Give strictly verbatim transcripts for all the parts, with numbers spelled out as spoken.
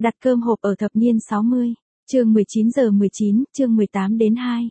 Đặt cơm hộp ở thập niên sáu mươi, chương mười chín giờ mười chín, chương mười tám đến hai.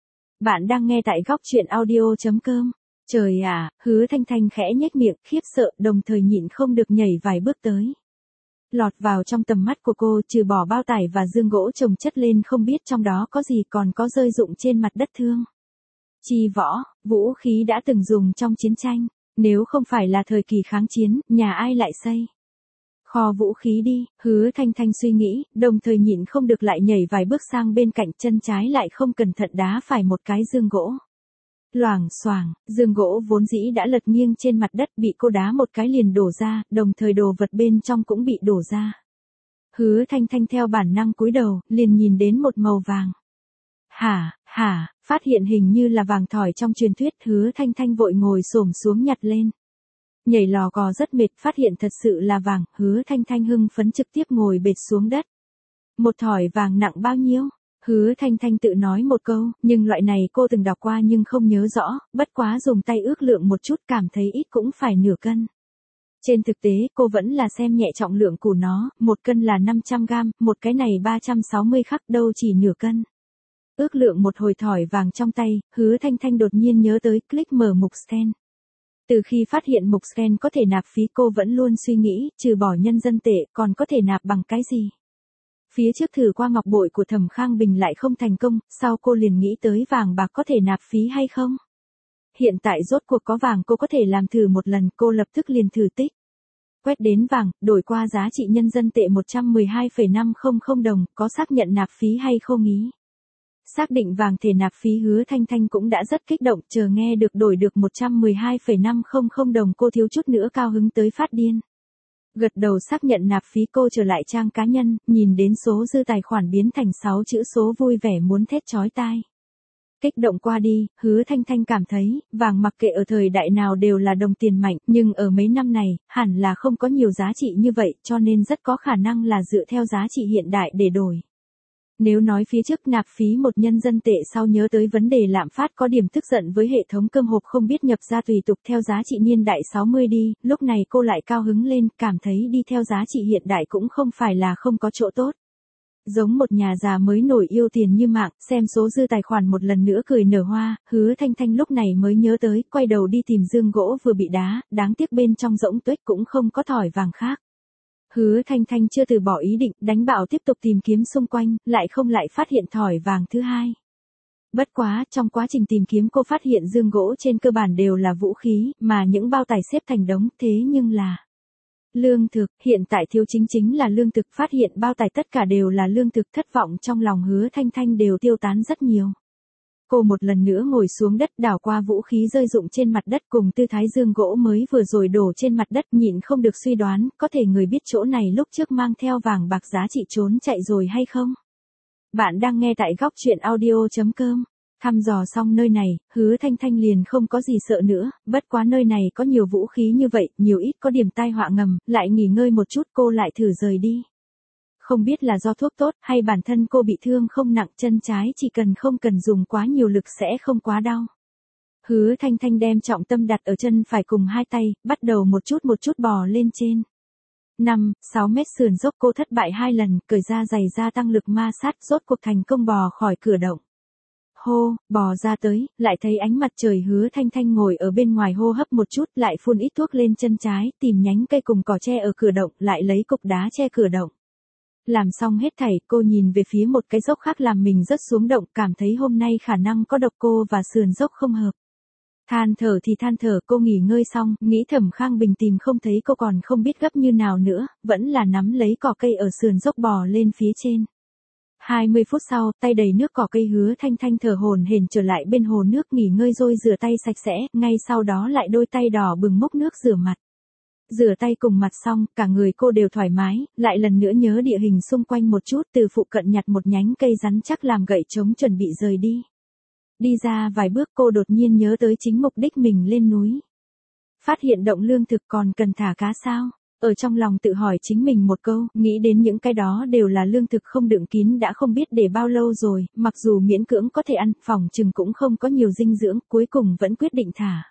Bạn đang nghe tại góc truyện audio.com. Trời ạ, Hứa Thanh Thanh khẽ nhếch miệng, khiếp sợ, đồng thời nhịn không được nhảy vài bước tới. Lọt vào trong tầm mắt của cô, trừ bỏ bao tải và dương gỗ chồng chất lên không biết trong đó có gì, còn có rơi rụng trên mặt đất thương. Chi võ, vũ khí đã từng dùng trong chiến tranh, nếu không phải là thời kỳ kháng chiến, nhà ai lại xây kho vũ khí đi, Hứa Thanh Thanh suy nghĩ, đồng thời nhịn không được lại nhảy vài bước sang bên cạnh, chân trái lại không cẩn thận đá phải một cái dương gỗ. Loảng xoảng, dương gỗ vốn dĩ đã lật nghiêng trên mặt đất bị cô đá một cái liền đổ ra, đồng thời đồ vật bên trong cũng bị đổ ra. Hứa Thanh Thanh theo bản năng cúi đầu, liền nhìn đến một màu vàng. Hả, hả, phát hiện hình như là vàng thỏi trong truyền thuyết, Hứa Thanh Thanh vội ngồi xổm xuống nhặt lên. Nhảy lò cò rất mệt, phát hiện thật sự là vàng, Hứa Thanh Thanh hưng phấn trực tiếp ngồi bệt xuống đất. Một thỏi vàng nặng bao nhiêu? Hứa Thanh Thanh tự nói một câu, nhưng loại này cô từng đọc qua nhưng không nhớ rõ, bất quá dùng tay ước lượng một chút cảm thấy ít cũng phải nửa cân. Trên thực tế cô vẫn là xem nhẹ trọng lượng của nó, một cân là năm trăm gam, một cái này ba trăm sáu mươi khắc, đâu chỉ nửa cân. Ước lượng một hồi thỏi vàng trong tay, Hứa Thanh Thanh đột nhiên nhớ tới, click mở mục scan. Từ khi phát hiện mục scan có thể nạp phí, cô vẫn luôn suy nghĩ, trừ bỏ nhân dân tệ, còn có thể nạp bằng cái gì? Phía trước thử qua ngọc bội của Thẩm Khang Bình lại không thành công, sau cô liền nghĩ tới vàng bạc có thể nạp phí hay không? Hiện tại rốt cuộc có vàng, cô có thể làm thử một lần, cô lập tức liền thử tích. Quét đến vàng, đổi qua giá trị nhân dân tệ một trăm mười hai phẩy năm không không đồng, có xác nhận nạp phí hay không ý? Xác định vàng thể nạp phí, Hứa Thanh Thanh cũng đã rất kích động, chờ nghe được đổi được một trăm mười hai phẩy năm không không đồng cô thiếu chút nữa cao hứng tới phát điên. Gật đầu xác nhận nạp phí, cô trở lại trang cá nhân, nhìn đến số dư tài khoản biến thành sáu chữ số, vui vẻ muốn thét chói tai. Kích động qua đi, Hứa Thanh Thanh cảm thấy, vàng mặc kệ ở thời đại nào đều là đồng tiền mạnh, nhưng ở mấy năm này, hẳn là không có nhiều giá trị như vậy, cho nên rất có khả năng là dựa theo giá trị hiện đại để đổi. Nếu nói phía trước nạp phí một nhân dân tệ, sau nhớ tới vấn đề lạm phát, có điểm tức giận với hệ thống cơm hộp không biết nhập ra tùy tục theo giá trị niên đại sáu mươi đi, lúc này cô lại cao hứng lên, cảm thấy đi theo giá trị hiện đại cũng không phải là không có chỗ tốt. Giống một nhà già mới nổi yêu tiền như mạng, xem số dư tài khoản một lần nữa cười nở hoa, Hứa Thanh Thanh lúc này mới nhớ tới, quay đầu đi tìm dương gỗ vừa bị đá, đáng tiếc bên trong rỗng tuếch cũng không có thỏi vàng khác. Hứa Thanh Thanh chưa từ bỏ ý định, đánh bạo tiếp tục tìm kiếm xung quanh, lại không lại phát hiện thỏi vàng thứ hai. Bất quá, trong quá trình tìm kiếm cô phát hiện dương gỗ trên cơ bản đều là vũ khí, mà những bao tải xếp thành đống, thế nhưng là lương thực, hiện tại thiếu chính chính là lương thực, phát hiện bao tải tất cả đều là lương thực, thất vọng trong lòng Hứa Thanh Thanh đều tiêu tán rất nhiều. Cô một lần nữa ngồi xuống đất, đảo qua vũ khí rơi rụng trên mặt đất cùng tư thái dương gỗ mới vừa rồi đổ trên mặt đất, nhịn không được suy đoán, có thể người biết chỗ này lúc trước mang theo vàng bạc giá trị trốn chạy rồi hay không? Bạn đang nghe tại góc truyện audio.com. Thăm dò xong nơi này, Hứa Thanh Thanh liền không có gì sợ nữa, bất quá nơi này có nhiều vũ khí như vậy, nhiều ít có điểm tai họa ngầm, lại nghỉ ngơi một chút cô lại thử rời đi. Không biết là do thuốc tốt hay bản thân cô bị thương không nặng, chân trái chỉ cần không cần dùng quá nhiều lực sẽ không quá đau. Hứa Thanh Thanh đem trọng tâm đặt ở chân phải cùng hai tay, bắt đầu một chút một chút bò lên trên. năm, sáu mét sườn dốc cô thất bại hai lần, cởi ra giày ra tăng lực ma sát, rốt cuộc thành công bò khỏi cửa động. Hô, bò ra tới, lại thấy ánh mặt trời, Hứa Thanh Thanh ngồi ở bên ngoài hô hấp một chút, lại phun ít thuốc lên chân trái, tìm nhánh cây cùng cỏ tre ở cửa động, lại lấy cục đá che cửa động. Làm xong hết thảy, cô nhìn về phía một cái dốc khác làm mình rớt xuống động, cảm thấy hôm nay khả năng có độc, cô và sườn dốc không hợp. Than thở thì than thở, cô nghỉ ngơi xong, nghĩ Thẩm Khang Bình tìm không thấy cô còn không biết gấp như nào nữa, vẫn là nắm lấy cỏ cây ở sườn dốc bò lên phía trên. hai mươi phút sau, tay đầy nước cỏ cây, Hứa Thanh Thanh thở hổn hển trở lại bên hồ nước nghỉ ngơi rồi rửa tay sạch sẽ, ngay sau đó lại đôi tay đỏ bừng múc nước rửa mặt. Rửa tay cùng mặt xong, cả người cô đều thoải mái, lại lần nữa nhớ địa hình xung quanh một chút, từ phụ cận nhặt một nhánh cây rắn chắc làm gậy chống chuẩn bị rời đi. Đi ra vài bước cô đột nhiên nhớ tới chính mục đích mình lên núi. Phát hiện động lương thực còn cần thả cá sao? Ở trong lòng tự hỏi chính mình một câu, nghĩ đến những cái đó đều là lương thực không đựng kín đã không biết để bao lâu rồi, mặc dù miễn cưỡng có thể ăn, phòng chừng cũng không có nhiều dinh dưỡng, cuối cùng vẫn quyết định thả.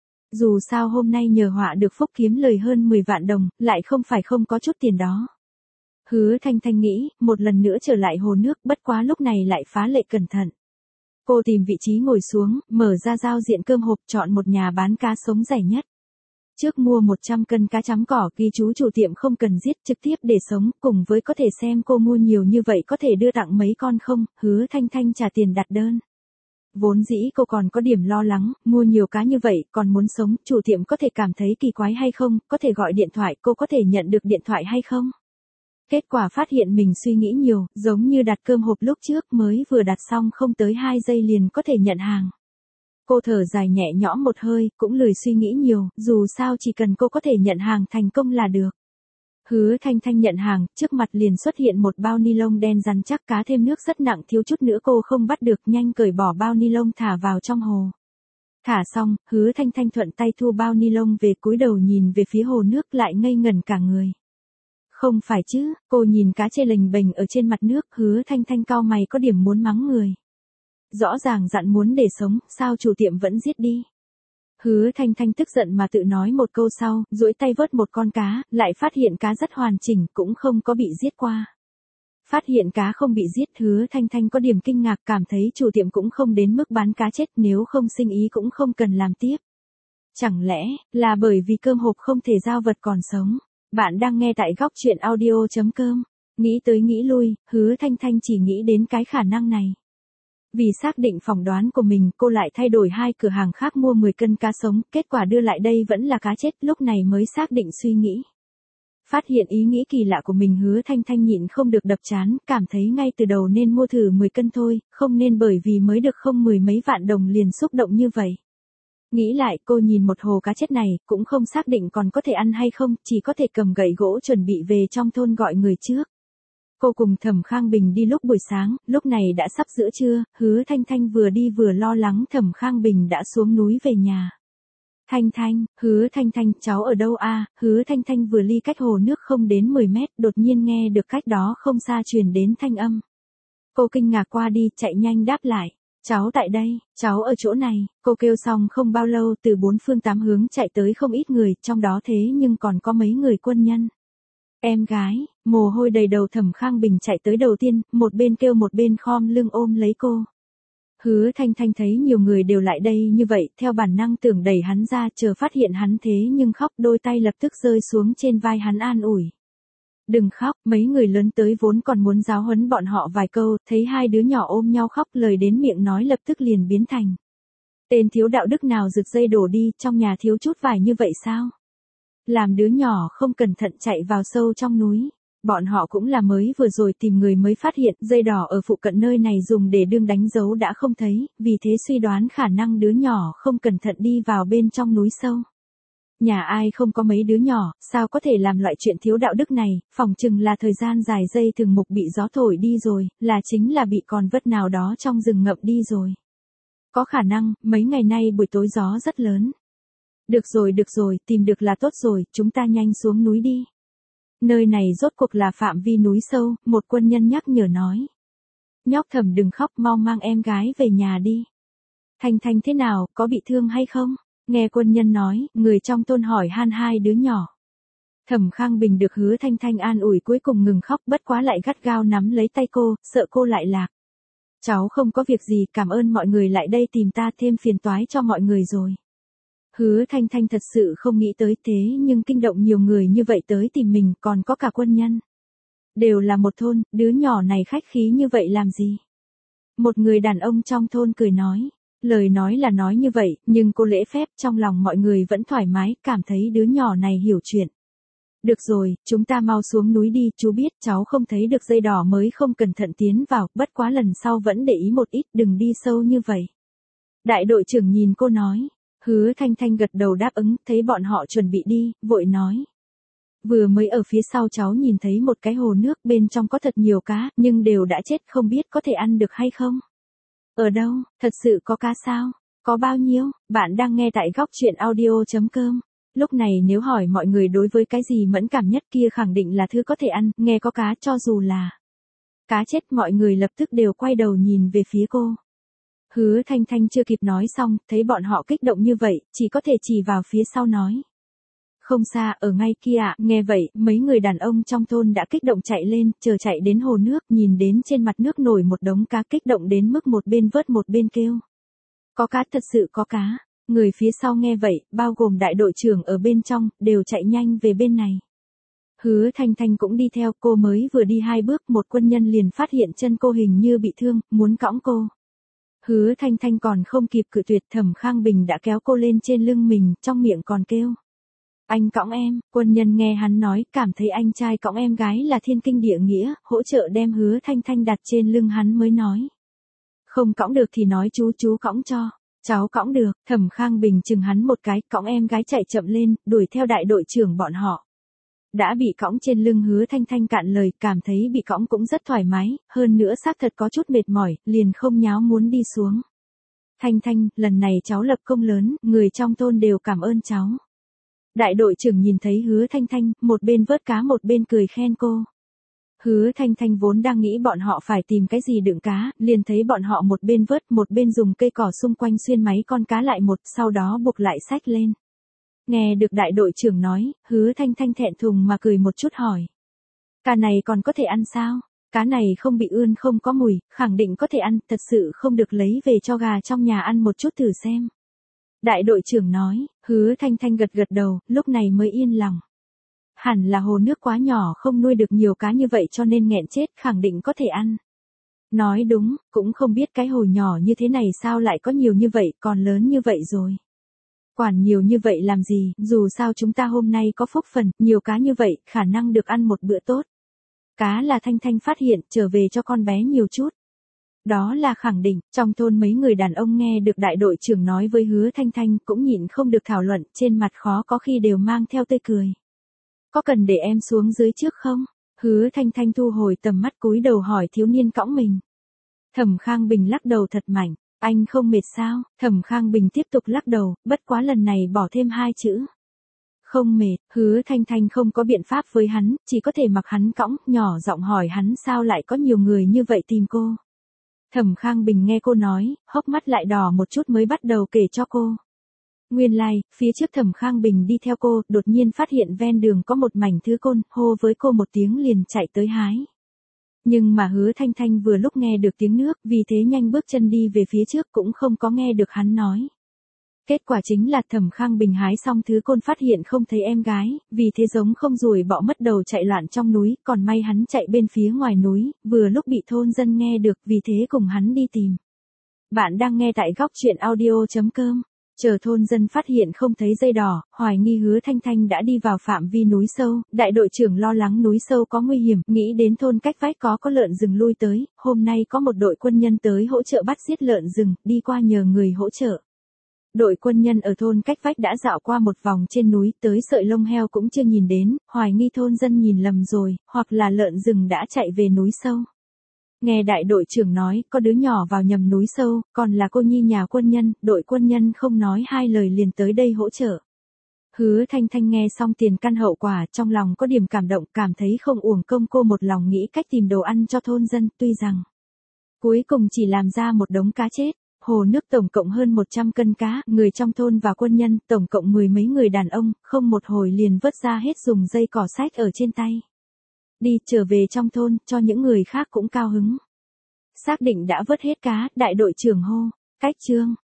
Dù sao hôm nay nhờ họa được phúc kiếm lời hơn mười vạn đồng, lại không phải không có chút tiền đó. Hứa Thanh Thanh nghĩ, một lần nữa trở lại hồ nước, bất quá lúc này lại phá lệ cẩn thận. Cô tìm vị trí ngồi xuống, mở ra giao diện cơm hộp, chọn một nhà bán cá sống rẻ nhất. Trước mua một trăm cân cá chấm cỏ, ghi chú chủ tiệm không cần giết, trực tiếp để sống, cùng với có thể xem cô mua nhiều như vậy có thể đưa tặng mấy con không, Hứa Thanh Thanh trả tiền đặt đơn. Vốn dĩ cô còn có điểm lo lắng, mua nhiều cá như vậy, còn muốn sống, chủ tiệm có thể cảm thấy kỳ quái hay không, có thể gọi điện thoại, cô có thể nhận được điện thoại hay không. Kết quả phát hiện mình suy nghĩ nhiều, giống như đặt cơm hộp lúc trước mới vừa đặt xong không tới hai giây liền có thể nhận hàng. Cô thở dài nhẹ nhõm một hơi, cũng lười suy nghĩ nhiều, dù sao chỉ cần cô có thể nhận hàng thành công là được. Hứa Thanh Thanh nhận hàng, trước mặt liền xuất hiện một bao ni lông đen rắn chắc, cá thêm nước rất nặng, thiếu chút nữa cô không bắt được, nhanh cởi bỏ bao ni lông thả vào trong hồ. Thả xong, Hứa Thanh Thanh thuận tay thu bao ni lông về, cúi đầu nhìn về phía hồ nước lại ngây ngẩn cả người. Không phải chứ, cô nhìn cá chê lềnh bềnh ở trên mặt nước, Hứa Thanh Thanh cau mày có điểm muốn mắng người. Rõ ràng dặn muốn để sống, sao chủ tiệm vẫn giết đi. Hứa Thanh Thanh tức giận mà tự nói một câu sau, duỗi tay vớt một con cá, lại phát hiện cá rất hoàn chỉnh, cũng không có bị giết qua. Phát hiện cá không bị giết, Hứa Thanh Thanh có điểm kinh ngạc, cảm thấy chủ tiệm cũng không đến mức bán cá chết, nếu không sinh ý cũng không cần làm tiếp. Chẳng lẽ, là bởi vì cơm hộp không thể giao vật còn sống. Bạn đang nghe tại góc chuyện audio chấm com. Nghĩ tới nghĩ lui, Hứa Thanh Thanh chỉ nghĩ đến cái khả năng này. Vì xác định phỏng đoán của mình, cô lại thay đổi hai cửa hàng khác mua mười cân cá sống, kết quả đưa lại đây vẫn là cá chết, lúc này mới xác định suy nghĩ. Phát hiện ý nghĩ kỳ lạ của mình, Hứa Thanh Thanh nhịn không được đập chán, cảm thấy ngay từ đầu nên mua thử mười cân thôi, không nên bởi vì mới được không mười mấy vạn đồng liền xúc động như vậy. Nghĩ lại, cô nhìn một hồ cá chết này, cũng không xác định còn có thể ăn hay không, chỉ có thể cầm gậy gỗ chuẩn bị về trong thôn gọi người trước. Cô cùng Thẩm Khang Bình đi lúc buổi sáng, lúc này đã sắp giữa trưa, Hứa Thanh Thanh vừa đi vừa lo lắng Thẩm Khang Bình đã xuống núi về nhà. Thanh Thanh, Hứa Thanh Thanh, cháu ở đâu a? Hứa Thanh Thanh vừa ly cách hồ nước không đến mười mét, đột nhiên nghe được cách đó không xa truyền đến thanh âm. Cô kinh ngạc qua đi, chạy nhanh đáp lại. Cháu tại đây, cháu ở chỗ này, cô kêu xong không bao lâu từ bốn phương tám hướng chạy tới không ít người, trong đó thế nhưng còn có mấy người quân nhân. Em gái, mồ hôi đầy đầu Thẩm Khang Bình chạy tới đầu tiên, một bên kêu một bên khom lưng ôm lấy cô. Hứa Thanh Thanh thấy nhiều người đều lại đây như vậy, theo bản năng tưởng đẩy hắn ra, chờ phát hiện hắn thế nhưng khóc, đôi tay lập tức rơi xuống trên vai hắn an ủi. Đừng khóc, mấy người lớn tới vốn còn muốn giáo huấn bọn họ vài câu, thấy hai đứa nhỏ ôm nhau khóc, lời đến miệng nói lập tức liền biến thành. Tên thiếu đạo đức nào giật dây đổ đi, trong nhà thiếu chút vải như vậy sao? Làm đứa nhỏ không cẩn thận chạy vào sâu trong núi. Bọn họ cũng là mới vừa rồi tìm người mới phát hiện dây đỏ ở phụ cận nơi này dùng để đương đánh dấu đã không thấy, vì thế suy đoán khả năng đứa nhỏ không cẩn thận đi vào bên trong núi sâu. Nhà ai không có mấy đứa nhỏ, sao có thể làm loại chuyện thiếu đạo đức này, phỏng chừng là thời gian dài dây thừng mục bị gió thổi đi rồi, là chính là bị con vật nào đó trong rừng ngậm đi rồi. Có khả năng, mấy ngày nay buổi tối gió rất lớn. Được rồi được rồi, tìm được là tốt rồi, chúng ta nhanh xuống núi đi. Nơi này rốt cuộc là phạm vi núi sâu, một quân nhân nhắc nhở nói. Nhóc Thẩm đừng khóc, mau mang em gái về nhà đi. Thanh Thanh thế nào, có bị thương hay không? Nghe quân nhân nói, người trong thôn hỏi han hai đứa nhỏ. Thẩm Khang Bình được Hứa Thanh Thanh an ủi cuối cùng ngừng khóc, bất quá lại gắt gao nắm lấy tay cô, sợ cô lại lạc. Cháu không có việc gì, cảm ơn mọi người lại đây tìm ta, thêm phiền toái cho mọi người rồi. Hứa Thanh Thanh thật sự không nghĩ tới thế nhưng kinh động nhiều người như vậy tới tìm mình, còn có cả quân nhân. Đều là một thôn, đứa nhỏ này khách khí như vậy làm gì? Một người đàn ông trong thôn cười nói. Lời nói là nói như vậy, nhưng cô lễ phép trong lòng mọi người vẫn thoải mái, cảm thấy đứa nhỏ này hiểu chuyện. Được rồi, chúng ta mau xuống núi đi, chú biết cháu không thấy được dây đỏ mới không cẩn thận tiến vào, bất quá lần sau vẫn để ý một ít, đừng đi sâu như vậy. Đại đội trưởng nhìn cô nói. Hứa Thanh Thanh gật đầu đáp ứng, thấy bọn họ chuẩn bị đi, vội nói. Vừa mới ở phía sau cháu nhìn thấy một cái hồ nước, bên trong có thật nhiều cá, nhưng đều đã chết, không biết có thể ăn được hay không? Ở đâu, thật sự có cá sao? Có bao nhiêu? Bạn đang nghe tại góc chuyện audio chấm com. Lúc này nếu hỏi mọi người đối với cái gì mẫn cảm nhất kia khẳng định là thứ có thể ăn, nghe có cá cho dù là cá chết, mọi người lập tức đều quay đầu nhìn về phía cô. Hứa Thanh Thanh chưa kịp nói xong, thấy bọn họ kích động như vậy, chỉ có thể chỉ vào phía sau nói. Không xa, ở ngay kia ạ. Nghe vậy, mấy người đàn ông trong thôn đã kích động chạy lên, chờ chạy đến hồ nước, nhìn đến trên mặt nước nổi một đống cá, kích động đến mức một bên vớt một bên kêu. Có cá, thật sự có cá. Người phía sau nghe vậy, bao gồm đại đội trưởng ở bên trong, đều chạy nhanh về bên này. Hứa Thanh Thanh cũng đi theo, cô mới vừa đi hai bước, một quân nhân liền phát hiện chân cô hình như bị thương, muốn cõng cô. Hứa Thanh Thanh còn không kịp cự tuyệt, Thẩm Khang Bình đã kéo cô lên trên lưng mình, trong miệng còn kêu. Anh cõng em. Quân nhân nghe hắn nói, cảm thấy anh trai cõng em gái là thiên kinh địa nghĩa, hỗ trợ đem Hứa Thanh Thanh đặt trên lưng hắn mới nói. Không cõng được thì nói chú chú cõng cho. Cháu cõng được. Thẩm Khang Bình chừng hắn một cái, cõng em gái chạy chậm lên, đuổi theo đại đội trưởng bọn họ. Đã bị cõng trên lưng Hứa Thanh Thanh cạn lời, cảm thấy bị cõng cũng rất thoải mái, hơn nữa xác thật có chút mệt mỏi, liền không nháo muốn đi xuống. Thanh Thanh, lần này cháu lập công lớn, người trong thôn đều cảm ơn cháu. Đại đội trưởng nhìn thấy Hứa Thanh Thanh, một bên vớt cá một bên cười khen cô. Hứa Thanh Thanh vốn đang nghĩ bọn họ phải tìm cái gì đựng cá, liền thấy bọn họ một bên vớt một bên dùng cây cỏ xung quanh xuyên máy con cá lại một, sau đó buộc lại xách lên. Nghe được đại đội trưởng nói, Hứa Thanh Thanh thẹn thùng mà cười một chút hỏi. Cá này còn có thể ăn sao? Cá này không bị ươn không có mùi, khẳng định có thể ăn, thật sự không được lấy về cho gà trong nhà ăn một chút thử xem. Đại đội trưởng nói, Hứa Thanh Thanh gật gật đầu, lúc này mới yên lòng. Hẳn là hồ nước quá nhỏ không nuôi được nhiều cá như vậy cho nên nghẹn chết, khẳng định có thể ăn. Nói đúng, cũng không biết cái hồ nhỏ như thế này sao lại có nhiều như vậy, còn lớn như vậy rồi. Quản nhiều như vậy làm gì, dù sao chúng ta hôm nay có phúc phần, nhiều cá như vậy, khả năng được ăn một bữa tốt. Cá là Thanh Thanh phát hiện, trở về cho con bé nhiều chút. Đó là khẳng định, trong thôn mấy người đàn ông nghe được đại đội trưởng nói với Hứa Thanh Thanh cũng nhịn không được thảo luận, trên mặt khó có khi đều mang theo tươi cười. Có cần để em xuống dưới trước không? Hứa Thanh Thanh thu hồi tầm mắt cúi đầu hỏi thiếu niên cõng mình. Thẩm Khang Bình lắc đầu thật mạnh, anh không mệt sao? Thẩm Khang Bình tiếp tục lắc đầu, bất quá lần này bỏ thêm hai chữ. Không mệt. Hứa Thanh Thanh không có biện pháp với hắn, chỉ có thể mặc hắn cõng, nhỏ giọng hỏi hắn sao lại có nhiều người như vậy tìm cô. Thẩm Khang Bình nghe cô nói, hốc mắt lại đỏ một chút mới bắt đầu kể cho cô. Nguyên lai, like, phía trước Thẩm Khang Bình đi theo cô, đột nhiên phát hiện ven đường có một mảnh thứ côn, hô với cô một tiếng liền chạy tới hái. Nhưng mà Hứa Thanh Thanh vừa lúc nghe được tiếng nước, vì thế nhanh bước chân đi về phía trước cũng không có nghe được hắn nói. Kết quả chính là Thẩm Khang Bình hái xong thứ côn phát hiện không thấy em gái, vì thế giống không ruồi bọ mất đầu chạy loạn trong núi, còn may hắn chạy bên phía ngoài núi, vừa lúc bị thôn dân nghe được, vì thế cùng hắn đi tìm. Bạn đang nghe tại góc truyện audio chấm com. Chờ thôn dân phát hiện không thấy dây đỏ, hoài nghi Hứa Thanh Thanh đã đi vào phạm vi núi sâu, đại đội trưởng lo lắng núi sâu có nguy hiểm, nghĩ đến thôn cách vách có có lợn rừng lui tới, hôm nay có một đội quân nhân tới hỗ trợ bắt giết lợn rừng, đi qua nhờ người hỗ trợ. Đội quân nhân ở thôn cách vách đã dạo qua một vòng trên núi, tới sợi lông heo cũng chưa nhìn đến, hoài nghi thôn dân nhìn lầm rồi, hoặc là lợn rừng đã chạy về núi sâu. Nghe đại đội trưởng nói, có đứa nhỏ vào nhầm núi sâu, còn là cô nhi nhà quân nhân, đội quân nhân không nói hai lời liền tới đây hỗ trợ. Hứa Thanh Thanh nghe xong tiền căn hậu quả, trong lòng có điểm cảm động, cảm thấy không uổng công cô một lòng nghĩ cách tìm đồ ăn cho thôn dân, tuy rằng cuối cùng chỉ làm ra một đống cá chết. Hồ nước tổng cộng hơn một trăm cân cá, người trong thôn và quân nhân, tổng cộng mười mấy người đàn ông, không một hồi liền vớt ra hết dùng dây cỏ xách ở trên tay. Đi, trở về trong thôn, cho những người khác cũng cao hứng. Xác định đã vớt hết cá, đại đội trưởng hô, cách chương.